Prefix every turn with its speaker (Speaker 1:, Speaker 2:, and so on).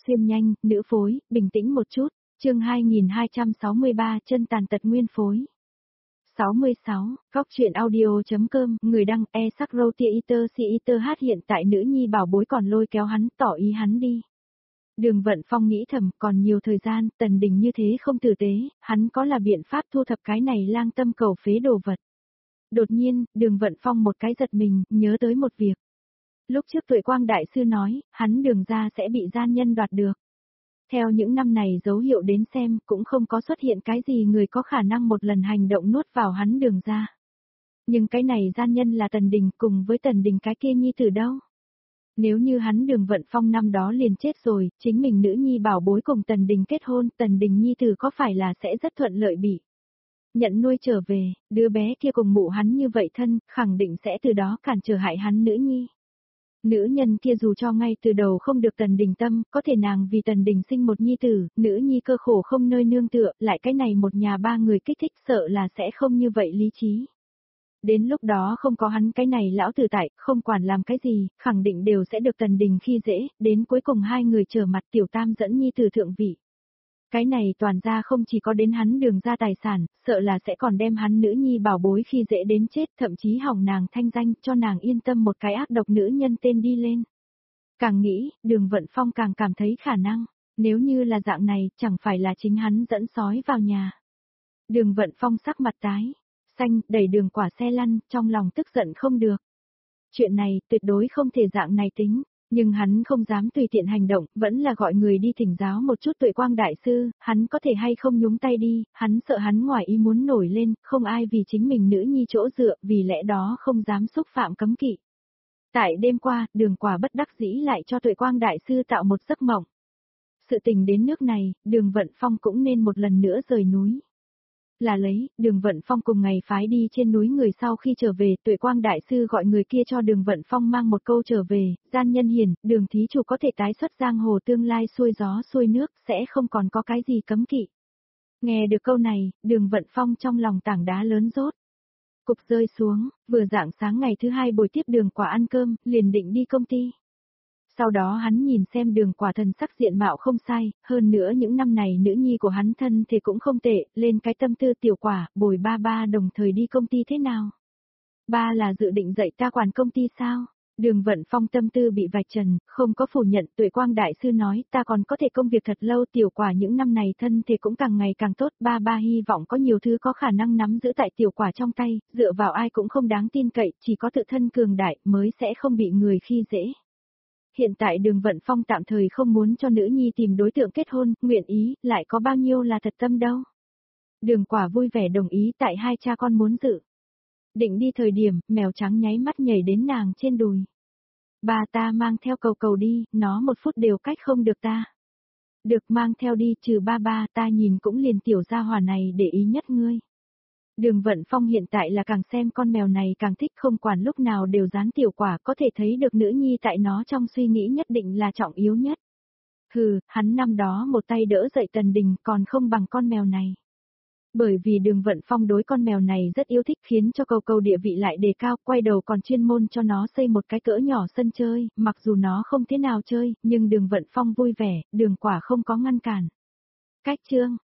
Speaker 1: Xuyên nhanh, nữ phối, bình tĩnh một chút, chương 2263 chân tàn tật nguyên phối. 66, góc chuyện audio.com, người đăng sắc roti iter si iter hát hiện tại nữ nhi bảo bối còn lôi kéo hắn, tỏ ý hắn đi. Đường Vận Phong nghĩ thầm, còn nhiều thời gian, Tần Đình như thế không tử tế, hắn có là biện pháp thu thập cái này lang tâm cầu phế đồ vật. Đột nhiên, Đường Vận Phong một cái giật mình, nhớ tới một việc. Lúc trước Tuệ Quang Đại Sư nói, hắn Đường gia sẽ bị gian nhân đoạt được. Theo những năm này dấu hiệu đến xem, cũng không có xuất hiện cái gì người có khả năng một lần hành động nuốt vào hắn Đường gia. Nhưng cái này gian nhân là Tần Đình, cùng với Tần Đình cái kia nhi tử đâu? Nếu như hắn Đường Vận Phong năm đó liền chết rồi, chính mình nữ nhi bảo bối cùng Tần Đình kết hôn, Tần Đình nhi tử có phải là sẽ rất thuận lợi bị nhận nuôi trở về, đứa bé kia cùng mụ hắn như vậy thân, khẳng định sẽ từ đó cản trở hại hắn nữ nhi. Nữ nhân kia dù cho ngay từ đầu không được Tần Đình tâm, có thể nàng vì Tần Đình sinh một nhi tử, nữ nhi cơ khổ không nơi nương tựa, lại cái này một nhà ba người kích thích sợ là sẽ không như vậy lý trí. Đến lúc đó không có hắn cái này lão tử tại, không quản làm cái gì, khẳng định đều sẽ được Tần Đình khi dễ, đến cuối cùng hai người trở mặt tiểu tam dẫn nhi tử thượng vị. Cái này toàn ra không chỉ có đến hắn Đường gia tài sản, sợ là sẽ còn đem hắn nữ nhi bảo bối khi dễ đến chết, thậm chí hỏng nàng thanh danh, cho nàng yên tâm một cái ác độc nữ nhân tên đi lên. Càng nghĩ, Đường Vận Phong càng cảm thấy khả năng, nếu như là dạng này, chẳng phải là chính hắn dẫn sói vào nhà. Đường Vận Phong sắc mặt tái xanh, đẩy Đường Quả xe lăn, trong lòng tức giận không được. Chuyện này, tuyệt đối không thể dạng này tính. Nhưng hắn không dám tùy tiện hành động, vẫn là gọi người đi thỉnh giáo một chút Tuệ Quang Đại Sư, hắn có thể hay không nhúng tay đi, hắn sợ hắn ngoài ý muốn nổi lên, không ai vì chính mình nữ nhi chỗ dựa, vì lẽ đó không dám xúc phạm cấm kỵ. Tại đêm qua, Đường Quả bất đắc dĩ lại cho Tuệ Quang Đại Sư tạo một giấc mộng. Sự tình đến nước này, Đường Vận Phong cũng nên một lần nữa rời núi. Là lấy, Đường Vận Phong cùng ngày phái đi trên núi người sau khi trở về, Tuệ Quang Đại Sư gọi người kia cho Đường Vận Phong mang một câu trở về, gian nhân hiền, Đường thí chủ có thể tái xuất giang hồ tương lai xuôi gió xuôi nước, sẽ không còn có cái gì cấm kỵ. Nghe được câu này, Đường Vận Phong trong lòng tảng đá lớn rốt. Cục rơi xuống, vừa rạng sáng ngày thứ hai buổi tiếp Đường Quả ăn cơm, liền định đi công ty. Sau đó hắn nhìn xem Đường Quả thần sắc diện mạo không sai, hơn nữa những năm này nữ nhi của hắn thân thì cũng không tệ, lên cái tâm tư Tiểu Quả, bồi ba đồng thời đi công ty thế nào? Ba là dự định dạy ta quản công ty sao? Đường Vận Phong tâm tư bị vạch trần, không có phủ nhận. Tuệ Quang Đại Sư nói ta còn có thể công việc thật lâu. Tiểu Quả những năm này thân thì cũng càng ngày càng tốt, ba hy vọng có nhiều thứ có khả năng nắm giữ tại Tiểu Quả trong tay, dựa vào ai cũng không đáng tin cậy, chỉ có tự thân cường đại mới sẽ không bị người khi dễ. Hiện tại Đường Vận Phong tạm thời không muốn cho nữ nhi tìm đối tượng kết hôn, nguyện ý, lại có bao nhiêu là thật tâm đâu. Đường Quả vui vẻ đồng ý tại hai cha con muốn dự. Định đi thời điểm, mèo trắng nháy mắt nhảy đến nàng trên đùi. Ba ta mang theo cầu đi, nó một phút đều cách không được ta. Được mang theo đi, trừ ba ta nhìn cũng liền tiểu gia hỏa này để ý nhất ngươi. Đường Vận Phong hiện tại là càng xem con mèo này càng thích, không quản lúc nào đều dán Tiểu Quả, có thể thấy được nữ nhi tại nó trong suy nghĩ nhất định là trọng yếu nhất. Hừ, hắn năm đó một tay đỡ dậy Tần Đình còn không bằng con mèo này. Bởi vì Đường Vận Phong đối con mèo này rất yêu thích khiến cho cầu địa vị lại đề cao, quay đầu còn chuyên môn cho nó xây một cái cỡ nhỏ sân chơi, mặc dù nó không thế nào chơi, nhưng Đường Vận Phong vui vẻ, Đường Quả không có ngăn cản. Cách chương